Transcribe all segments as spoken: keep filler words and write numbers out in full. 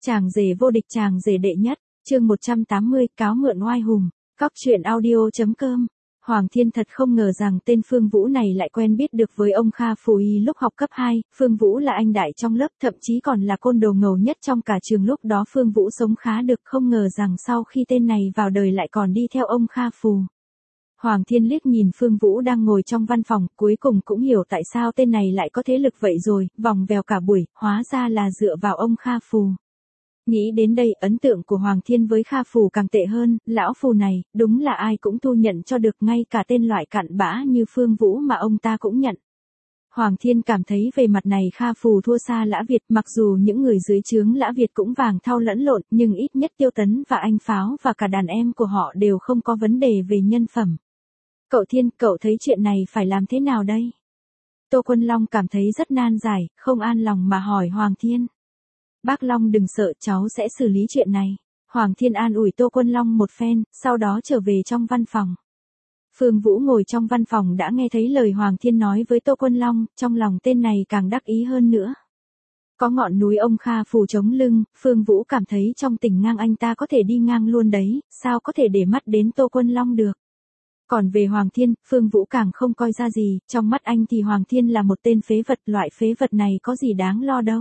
Chàng rể vô địch, chàng rể đệ nhất, chương một trăm tám mươi, cáo mượn oai hùng, cóc truyện audio.com. Hoàng Thiên thật không ngờ rằng tên Phương Vũ này lại quen biết được với ông Kha Phù Y lúc học cấp hai, Phương Vũ là anh đại trong lớp, thậm chí còn là côn đồ ngầu nhất trong cả trường lúc đó. Phương Vũ sống khá được, không ngờ rằng sau khi tên này vào đời lại còn đi theo ông Kha Phù. Hoàng Thiên liếc nhìn Phương Vũ đang ngồi trong văn phòng, cuối cùng cũng hiểu tại sao tên này lại có thế lực vậy rồi, vòng vèo cả buổi, hóa ra là dựa vào ông Kha Phù. Nghĩ đến đây, ấn tượng của Hoàng Thiên với Kha Phù càng tệ hơn, lão Phù này, đúng là ai cũng thu nhận cho được, ngay cả tên loại cặn bã như Phương Vũ mà ông ta cũng nhận. Hoàng Thiên cảm thấy về mặt này Kha Phù thua xa Lã Việt, mặc dù những người dưới trướng Lã Việt cũng vàng thau lẫn lộn, nhưng ít nhất Tiêu Tấn và anh Pháo và cả đàn em của họ đều không có vấn đề về nhân phẩm. Cậu Thiên, cậu thấy chuyện này phải làm thế nào đây? Tô Quân Long cảm thấy rất nan giải, không an lòng mà hỏi Hoàng Thiên. Bác Long đừng sợ, cháu sẽ xử lý chuyện này. Hoàng Thiên an ủi Tô Quân Long một phen, sau đó trở về trong văn phòng. Phương Vũ ngồi trong văn phòng đã nghe thấy lời Hoàng Thiên nói với Tô Quân Long, trong lòng tên này càng đắc ý hơn nữa. Có ngọn núi ông Kha Phù chống lưng, Phương Vũ cảm thấy trong tỉnh ngang anh ta có thể đi ngang luôn đấy, sao có thể để mắt đến Tô Quân Long được. Còn về Hoàng Thiên, Phương Vũ càng không coi ra gì, trong mắt anh thì Hoàng Thiên là một tên phế vật, loại phế vật này có gì đáng lo đâu.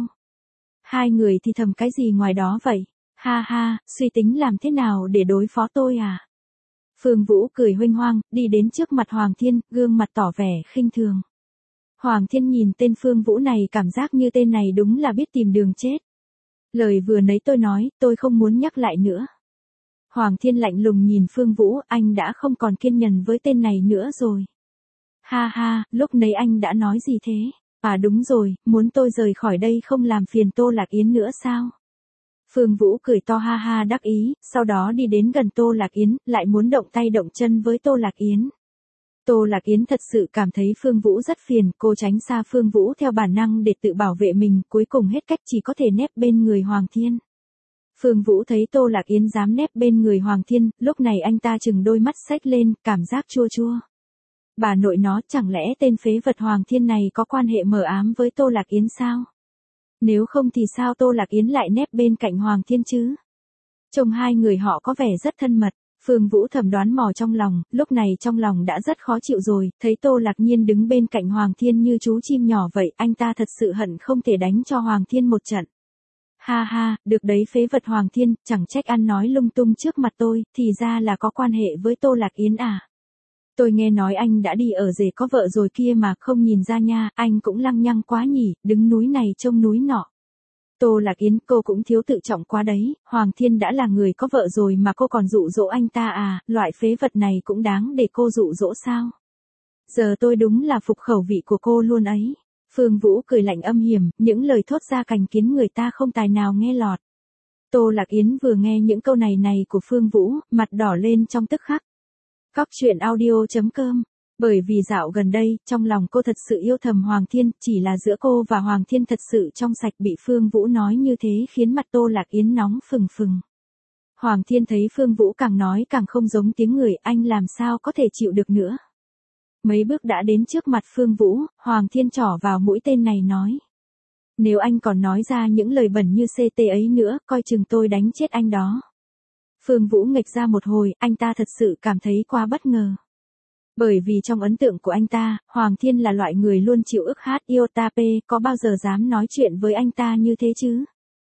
Hai người thì thầm cái gì ngoài đó vậy? Ha ha, suy tính làm thế nào để đối phó tôi à? Phương Vũ cười huênh hoang, đi đến trước mặt Hoàng Thiên, gương mặt tỏ vẻ khinh thường. Hoàng Thiên nhìn tên Phương Vũ này cảm giác như tên này đúng là biết tìm đường chết. Lời vừa nãy tôi nói, tôi không muốn nhắc lại nữa. Hoàng Thiên lạnh lùng nhìn Phương Vũ, anh đã không còn kiên nhẫn với tên này nữa rồi. Ha ha, lúc nãy anh đã nói gì thế? À đúng rồi, muốn tôi rời khỏi đây không làm phiền Tô Lạc Yến nữa sao? Phương Vũ cười to ha ha đắc ý, sau đó đi đến gần Tô Lạc Yến, lại muốn động tay động chân với Tô Lạc Yến. Tô Lạc Yến thật sự cảm thấy Phương Vũ rất phiền, cô tránh xa Phương Vũ theo bản năng để tự bảo vệ mình, cuối cùng hết cách chỉ có thể nép bên người Hoàng Thiên. Phương Vũ thấy Tô Lạc Yến dám nép bên người Hoàng Thiên, lúc này anh ta chừng đôi mắt xếch lên, cảm giác chua chua. Bà nội nó, chẳng lẽ tên phế vật Hoàng Thiên này có quan hệ mờ ám với Tô Lạc Yến sao? Nếu không thì sao Tô Lạc Yến lại nép bên cạnh Hoàng Thiên chứ? Trông hai người họ có vẻ rất thân mật. Phương Vũ thầm đoán mò trong lòng, lúc này trong lòng đã rất khó chịu rồi, thấy Tô Lạc Nhiên đứng bên cạnh Hoàng Thiên như chú chim nhỏ vậy, anh ta thật sự hận không thể đánh cho Hoàng Thiên một trận. Ha ha, được đấy phế vật Hoàng Thiên, chẳng trách ăn nói lung tung trước mặt tôi, thì ra là có quan hệ với Tô Lạc Yến à. Tôi nghe nói anh đã đi ở rể có vợ rồi kia mà, không nhìn ra nha, anh cũng lăng nhăng quá nhỉ, đứng núi này trông núi nọ. Tô Lạc Yến, cô cũng thiếu tự trọng quá đấy, Hoàng Thiên đã là người có vợ rồi mà cô còn dụ dỗ anh ta à, loại phế vật này cũng đáng để cô dụ dỗ sao? Giờ tôi đúng là phục khẩu vị của cô luôn ấy. Phương Vũ cười lạnh âm hiểm, những lời thốt ra cành kiến người ta không tài nào nghe lọt. Tô Lạc Yến vừa nghe những câu này này của Phương Vũ, mặt đỏ lên trong tức khắc. Cóc truyện audio.com. Bởi vì dạo gần đây, trong lòng cô thật sự yêu thầm Hoàng Thiên, chỉ là giữa cô và Hoàng Thiên thật sự trong sạch, bị Phương Vũ nói như thế khiến mặt Tô Lạc Yến nóng phừng phừng. Hoàng Thiên thấy Phương Vũ càng nói càng không giống tiếng người, anh làm sao có thể chịu được nữa. Mấy bước đã đến trước mặt Phương Vũ, Hoàng Thiên trỏ vào mũi tên này nói. Nếu anh còn nói ra những lời bẩn như xê tê ấy nữa, coi chừng tôi đánh chết anh đó. Phương Vũ nghịch ra một hồi, anh ta thật sự cảm thấy quá bất ngờ. Bởi vì trong ấn tượng của anh ta, Hoàng Thiên là loại người luôn chịu ức hát iota p, có bao giờ dám nói chuyện với anh ta như thế chứ?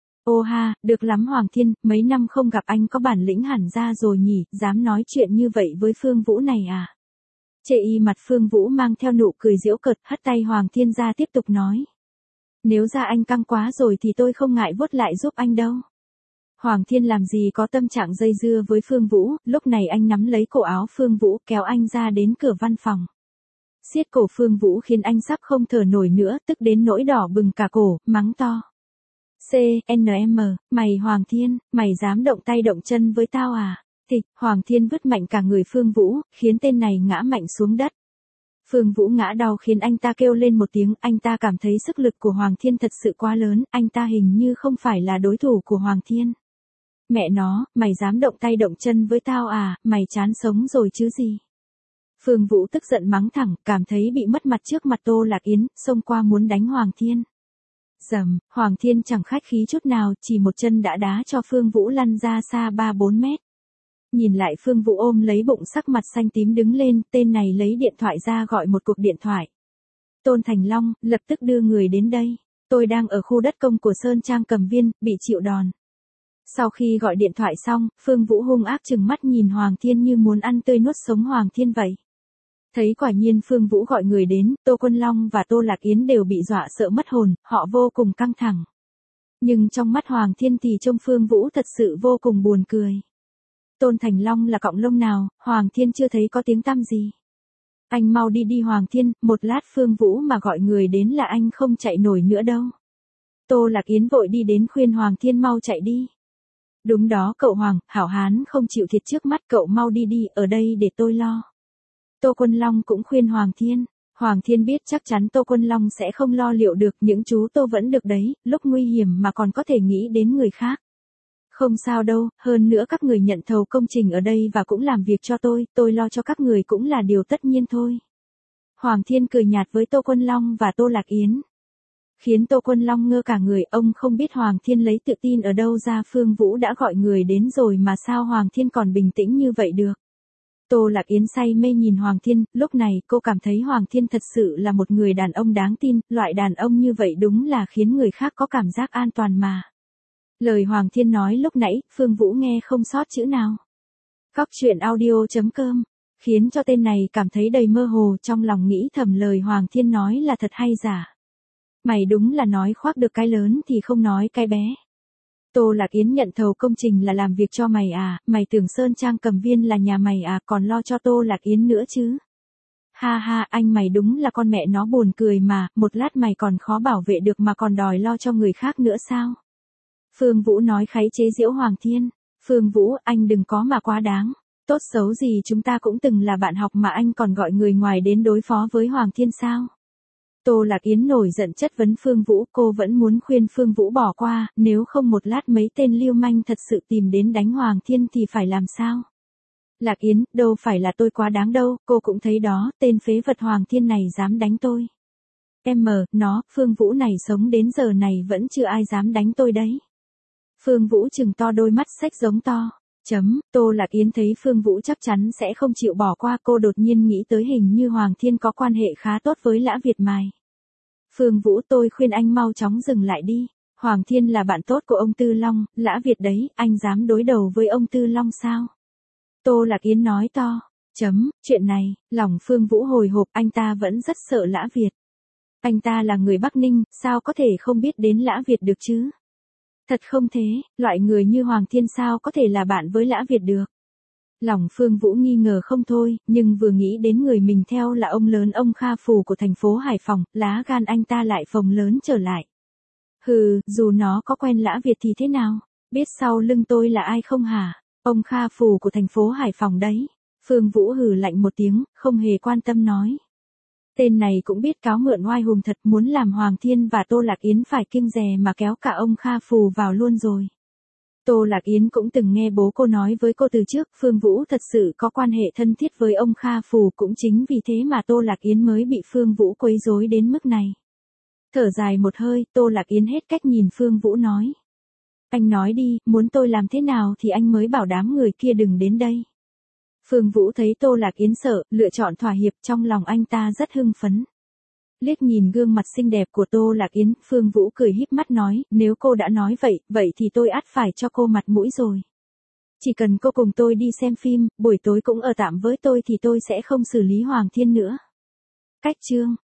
Ô ha, được lắm Hoàng Thiên, mấy năm không gặp anh có bản lĩnh hẳn ra rồi nhỉ, dám nói chuyện như vậy với Phương Vũ này à? Chê y mặt Phương Vũ mang theo nụ cười giễu cợt, hất tay Hoàng Thiên ra tiếp tục nói. Nếu ra anh căng quá rồi thì tôi không ngại vuốt lại giúp anh đâu. Hoàng Thiên làm gì có tâm trạng dây dưa với Phương Vũ, lúc này anh nắm lấy cổ áo Phương Vũ kéo anh ra đến cửa văn phòng. Siết cổ Phương Vũ khiến anh sắp không thở nổi nữa, tức đến nỗi đỏ bừng cả cổ, mắng to. C N M, mày Hoàng Thiên, mày dám động tay động chân với tao à? Thịch, Hoàng Thiên vứt mạnh cả người Phương Vũ, khiến tên này ngã mạnh xuống đất. Phương Vũ ngã đau khiến anh ta kêu lên một tiếng, anh ta cảm thấy sức lực của Hoàng Thiên thật sự quá lớn, anh ta hình như không phải là đối thủ của Hoàng Thiên. Mẹ nó, mày dám động tay động chân với tao à, mày chán sống rồi chứ gì. Phương Vũ tức giận mắng thẳng, cảm thấy bị mất mặt trước mặt Tô Lạc Yến, xông qua muốn đánh Hoàng Thiên. Dầm, Hoàng Thiên chẳng khách khí chút nào, chỉ một chân đã đá cho Phương Vũ lăn ra xa ba bốn mét. Nhìn lại Phương Vũ ôm lấy bụng sắc mặt xanh tím đứng lên, tên này lấy điện thoại ra gọi một cuộc điện thoại. Tôn Thành Long, lập tức đưa người đến đây. Tôi đang ở khu đất công của Sơn Trang Cầm Viên, bị chịu đòn. Sau khi gọi điện thoại xong, Phương Vũ hung ác trừng mắt nhìn Hoàng Thiên như muốn ăn tươi nuốt sống Hoàng Thiên vậy. Thấy quả nhiên Phương Vũ gọi người đến, Tô Quân Long và Tô Lạc Yến đều bị dọa sợ mất hồn, họ vô cùng căng thẳng. Nhưng trong mắt Hoàng Thiên thì trông Phương Vũ thật sự vô cùng buồn cười. Tôn Thành Long là cọng lông nào, Hoàng Thiên chưa thấy có tiếng tăm gì. Anh mau đi đi Hoàng Thiên, một lát Phương Vũ mà gọi người đến là anh không chạy nổi nữa đâu. Tô Lạc Yến vội đi đến khuyên Hoàng Thiên mau chạy đi. Đúng đó cậu Hoàng, hảo hán không chịu thiệt trước mắt, cậu mau đi đi, ở đây để tôi lo. Tô Quân Long cũng khuyên Hoàng Thiên. Hoàng Thiên biết chắc chắn Tô Quân Long sẽ không lo liệu được, những chú Tô vẫn được đấy, lúc nguy hiểm mà còn có thể nghĩ đến người khác. Không sao đâu, hơn nữa các người nhận thầu công trình ở đây và cũng làm việc cho tôi, tôi lo cho các người cũng là điều tất nhiên thôi. Hoàng Thiên cười nhạt với Tô Quân Long và Tô Lạc Yến. Khiến Tô Quân Long ngơ cả người, ông không biết Hoàng Thiên lấy tự tin ở đâu ra, Phương Vũ đã gọi người đến rồi mà sao Hoàng Thiên còn bình tĩnh như vậy được. Tô Lạc Yến say mê nhìn Hoàng Thiên, lúc này cô cảm thấy Hoàng Thiên thật sự là một người đàn ông đáng tin, loại đàn ông như vậy đúng là khiến người khác có cảm giác an toàn mà. Lời Hoàng Thiên nói lúc nãy, Phương Vũ nghe không sót chữ nào. Cóc truyện audio chấm com, khiến cho tên này cảm thấy đầy mơ hồ, trong lòng nghĩ thầm lời Hoàng Thiên nói là thật hay giả. Mày đúng là nói khoác được cái lớn thì không nói cái bé. Tô Lạc Yến nhận thầu công trình là làm việc cho mày à, mày tưởng Sơn Trang Cầm Viên là nhà mày à, còn lo cho Tô Lạc Yến nữa chứ. Ha ha, anh mày đúng là con mẹ nó buồn cười mà, một lát mày còn khó bảo vệ được mà còn đòi lo cho người khác nữa sao. Phương Vũ nói kháy chế giễu Hoàng Thiên. Phương Vũ, anh đừng có mà quá đáng. Tốt xấu gì chúng ta cũng từng là bạn học mà anh còn gọi người ngoài đến đối phó với Hoàng Thiên sao. Tô Lạc Yến nổi giận chất vấn Phương Vũ, cô vẫn muốn khuyên Phương Vũ bỏ qua, nếu không một lát mấy tên lưu manh thật sự tìm đến đánh Hoàng Thiên thì phải làm sao? Lạc Yến, đâu phải là tôi quá đáng đâu, cô cũng thấy đó, tên phế vật Hoàng Thiên này dám đánh tôi. Em mờ, nó, Phương Vũ này sống đến giờ này vẫn chưa ai dám đánh tôi đấy. Phương Vũ trừng to đôi mắt xách giống to. Chấm, Tô Lạc Yến thấy Phương Vũ chắc chắn sẽ không chịu bỏ qua, cô đột nhiên nghĩ tới hình như Hoàng Thiên có quan hệ khá tốt với Lã Việt Mài. Phương Vũ, tôi khuyên anh mau chóng dừng lại đi. Hoàng Thiên là bạn tốt của ông Tư Long, Lã Việt đấy, anh dám đối đầu với ông Tư Long sao? Tô Lạc Yến nói to. Chấm, chuyện này, lòng Phương Vũ hồi hộp, anh ta vẫn rất sợ Lã Việt. Anh ta là người Bắc Ninh, sao có thể không biết đến Lã Việt được chứ? Thật không thế, loại người như Hoàng Thiên sao có thể là bạn với Lã Việt được. Lòng Phương Vũ nghi ngờ không thôi, nhưng vừa nghĩ đến người mình theo là ông lớn ông Kha Phù của thành phố Hải Phòng, lá gan anh ta lại phồng lớn trở lại. Hừ, dù nó có quen Lã Việt thì thế nào, biết sau lưng tôi là ai không hả? Ông Kha Phù của thành phố Hải Phòng đấy. Phương Vũ hừ lạnh một tiếng, không hề quan tâm nói. Tên này cũng biết cáo mượn oai hùng thật, muốn làm Hoàng Thiên và Tô Lạc Yến phải kiêng dè mà kéo cả ông Kha Phù vào luôn rồi. Tô Lạc Yến cũng từng nghe bố cô nói với cô từ trước, Phương Vũ thật sự có quan hệ thân thiết với ông Kha Phù, cũng chính vì thế mà Tô Lạc Yến mới bị Phương Vũ quấy rối đến mức này. Thở dài một hơi, Tô Lạc Yến hết cách nhìn Phương Vũ nói. Anh nói đi, muốn tôi làm thế nào thì anh mới bảo đám người kia đừng đến đây. Phương Vũ thấy Tô Lạc Yến sợ, lựa chọn thỏa hiệp, trong lòng anh ta rất hưng phấn. Liếc nhìn gương mặt xinh đẹp của Tô Lạc Yến, Phương Vũ cười híp mắt nói, nếu cô đã nói vậy, vậy thì tôi ắt phải cho cô mặt mũi rồi. Chỉ cần cô cùng tôi đi xem phim, buổi tối cũng ở tạm với tôi thì tôi sẽ không xử lý Hoàng Thiên nữa. Cách chương